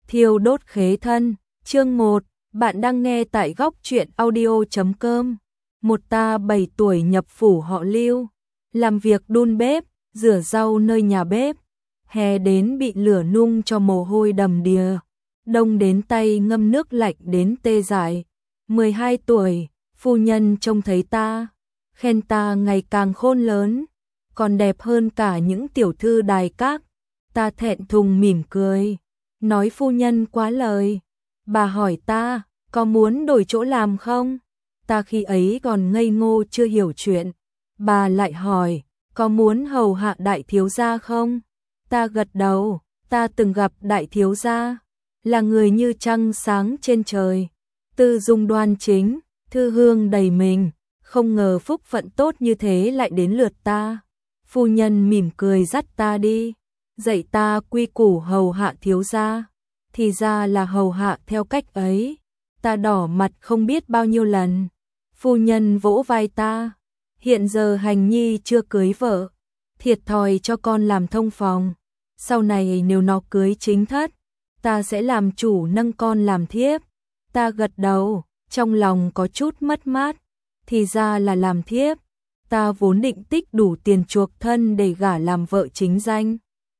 Thiêu đốt khế thân, chương 1, bạn đang nghe tại góc truyện audio.com. Một ta 7 tuổi nhập phủ họ Lưu, làm việc đun bếp, rửa rau nơi nhà bếp. Hè đến bị lửa nung cho mồ hôi đầm đìa, đông đến tay ngâm nước lạnh đến tê dại. 12 tuổi, phu nhân trông thấy ta, khen ta ngày càng khôn lớn, còn đẹp hơn cả những tiểu thư đài các. Ta thẹn thùng mỉm cười, nói phu nhân quá lời. Bà hỏi ta, có muốn đổi chỗ làm không? Ta khi ấy còn ngây ngô chưa hiểu chuyện. Bà lại hỏi, có muốn hầu hạ đại thiếu gia không? Ta gật đầu, ta từng gặp đại thiếu gia, là người như trăng sáng trên trời, tư dung đoan chính, thư hương đầy mình, không ngờ phúc phận tốt như thế lại đến lượt ta. Phu nhân mỉm cười dắt ta đi, dạy ta quy củ hầu hạ thiếu gia, thì ra là hầu hạ theo cách ấy. Ta đỏ mặt không biết bao nhiêu lần. Phu nhân vỗ vai ta, hiện giờ Hành Nhi chưa cưới vợ, thiệt thòi cho con làm thông phòng, sau này nếu nó cưới chính thất, ta sẽ làm chủ nâng con làm thiếp. Ta gật đầu, trong lòng có chút mất mát, thì ra là làm thiếp. Ta vốn định tích đủ tiền chuộc thân để gả làm vợ chính danh,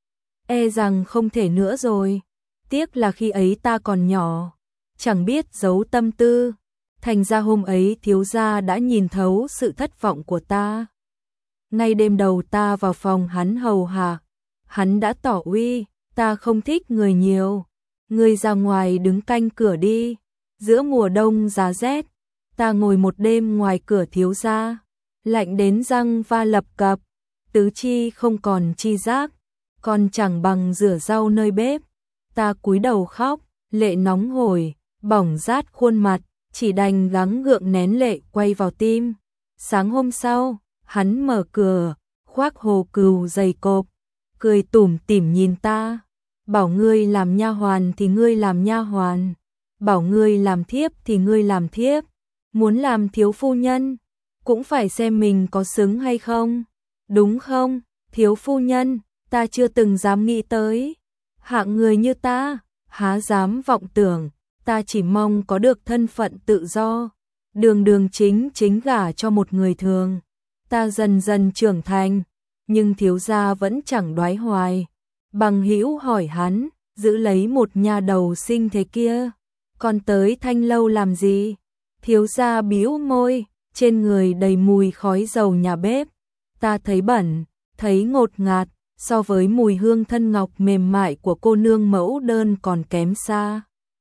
e rằng không thể nữa rồi. Tiếc là khi ấy ta còn nhỏ, chẳng biết giấu tâm tư, thành ra hôm ấy thiếu gia đã nhìn thấu sự thất vọng của ta. Ngay đêm đầu ta vào phòng hắn hầu hạ, hắn đã tỏ uy, ta không thích người nhiều, ngươi ra ngoài đứng canh cửa đi. Giữa mùa đông giá rét, ta ngồi một đêm ngoài cửa thiếu gia, lạnh đến răng va lập cập, tứ chi không còn chi giác, còn chẳng bằng rửa rau nơi bếp. Ta cúi đầu khóc, lệ nóng hổi, bỏng rát khuôn mặt, chỉ đành gắng gượng nén lệ quay vào tim. Sáng hôm sau, hắn mở cửa, khoác hồ cừu dày cộp, cười tủm tỉm nhìn ta, bảo ngươi làm nha hoàn thì ngươi làm nha hoàn, bảo ngươi làm thiếp thì ngươi làm thiếp, muốn làm thiếu phu nhân cũng phải xem mình có xứng hay không, đúng không? Thiếu phu nhân, ta chưa từng dám nghĩ tới. Hạng người như ta, há dám vọng tưởng, ta chỉ mong có được thân phận tự do, đường đường chính chính gả cho một người thường. Ta dần dần trưởng thành, nhưng thiếu gia vẫn chẳng đoái hoài. Bằng hữu hỏi hắn, giữ lấy một nha đầu xinh thế kia, còn tới Thanh Lâu làm gì? Thiếu gia bĩu môi, trên người đầy mùi khói dầu nhà bếp. Ta thấy bẩn, thấy ngột ngạt, so với mùi hương thân ngọc mềm mại của cô nương mẫu đơn còn kém xa.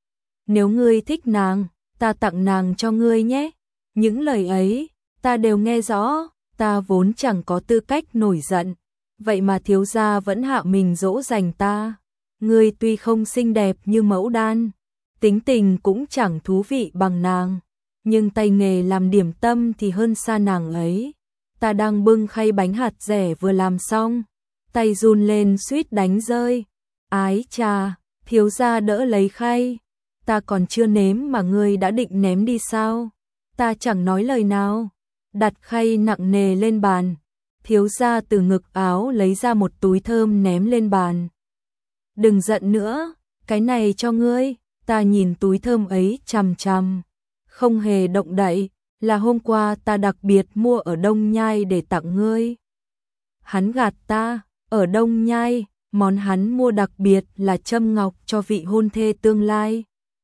Nếu ngươi thích nàng, ta tặng nàng cho ngươi nhé. Những lời ấy, ta đều nghe rõ, ta vốn chẳng có tư cách nổi giận. Vậy mà thiếu gia vẫn hạ mình dỗ dành ta. Ngươi tuy không xinh đẹp như mẫu đan, tính tình cũng chẳng thú vị bằng nàng, nhưng tay nghề làm điểm tâm thì hơn xa nàng ấy. Ta đang bưng khay bánh hạt dẻ vừa làm xong, tay run lên suýt đánh rơi. Ái chà, thiếu gia đỡ lấy khay. Ta còn chưa nếm mà ngươi đã định ném đi sao? Ta chẳng nói lời nào, đặt khay nặng nề lên bàn. Thiếu gia từ ngực áo lấy ra một túi thơm ném lên bàn. Đừng giận nữa, cái này cho ngươi. Ta nhìn túi thơm ấy chằm chằm, không hề động đậy, là hôm qua ta đặc biệt mua ở Đông Nhai để tặng ngươi. Hắn gạt ta, ở Đông Nhai, món hắn mua đặc biệt là châm ngọc cho vị hôn thê tương lai.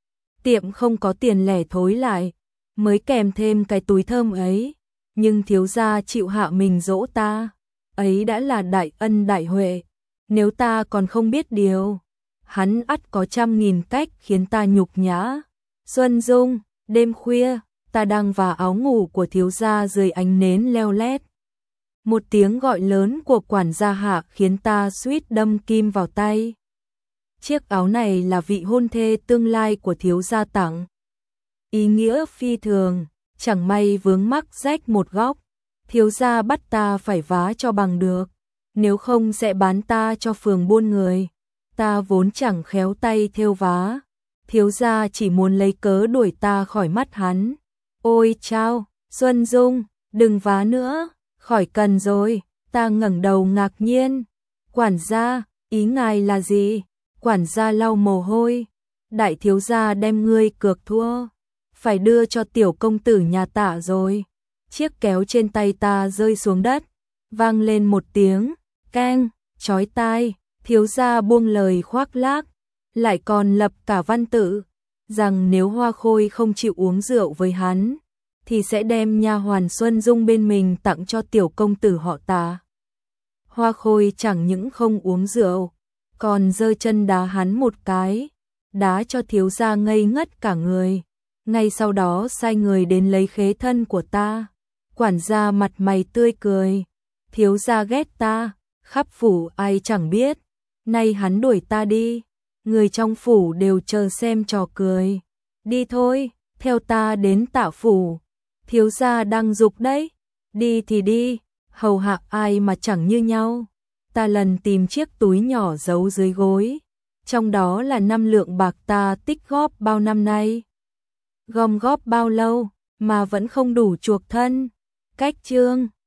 Tiệm không có tiền lẻ thối lại, mới kèm thêm cái túi thơm ấy, nhưng thiếu gia chịu hạ mình dỗ ta, ấy đã là đại ân đại huệ. Nếu ta còn không biết điều, hắn ắt có trăm nghìn cách khiến ta nhục nhã. Xuân Dung, đêm khuya, ta đang vả áo ngủ của thiếu gia dưới ánh nến leo lét. Một tiếng gọi lớn của quản gia hạ khiến ta suýt đâm kim vào tay. Chiếc áo này là vị hôn thê tương lai của thiếu gia tặng. Ý nghĩa phi thường, chẳng may vướng mắc rách một góc. Thiếu gia bắt ta phải vá cho bằng được, nếu không sẽ bán ta cho phường buôn người. Ta vốn chẳng khéo tay thêu vá, thiếu gia chỉ muốn lấy cớ đuổi ta khỏi mắt hắn. Ôi chao, Xuân Dung, đừng vá nữa, khỏi cần rồi. Ta ngẩng đầu ngạc nhiên. Quản gia, ý ngài là gì? Quản gia lau mồ hôi, đại thiếu gia đem ngươi cược thua, phải đưa cho tiểu công tử nhà Tạ rồi. Chiếc kéo trên tay ta rơi xuống đất, vang lên một tiếng keng chói tai, thiếu gia buông lời khoác lác, lại còn lập cả văn tự rằng nếu Hoa Khôi không chịu uống rượu với hắn thì sẽ đem nha hoàn Xuân Dung bên mình tặng cho tiểu công tử họ Tạ. Hoa Khôi chẳng những không uống rượu, còn giơ chân đá hắn một cái, đá cho thiếu gia ngây ngất cả người. Ngay sau đó sai người đến lấy khế thân của ta. Quản gia mặt mày tươi cười, thiếu gia ghét ta, khắp phủ ai chẳng biết, nay hắn đuổi ta đi, người trong phủ đều chờ xem trò cười. Đi thôi, theo ta đến Tạ phủ, thiếu gia đang giục đấy, đi thì đi, hầu hạ ai mà chẳng như nhau. Ta lần tìm chiếc túi nhỏ giấu dưới gối, trong đó là 5 lượng bạc ta tích góp bao năm nay. Gom góp bao lâu mà vẫn không đủ chuộc thân. Cách chương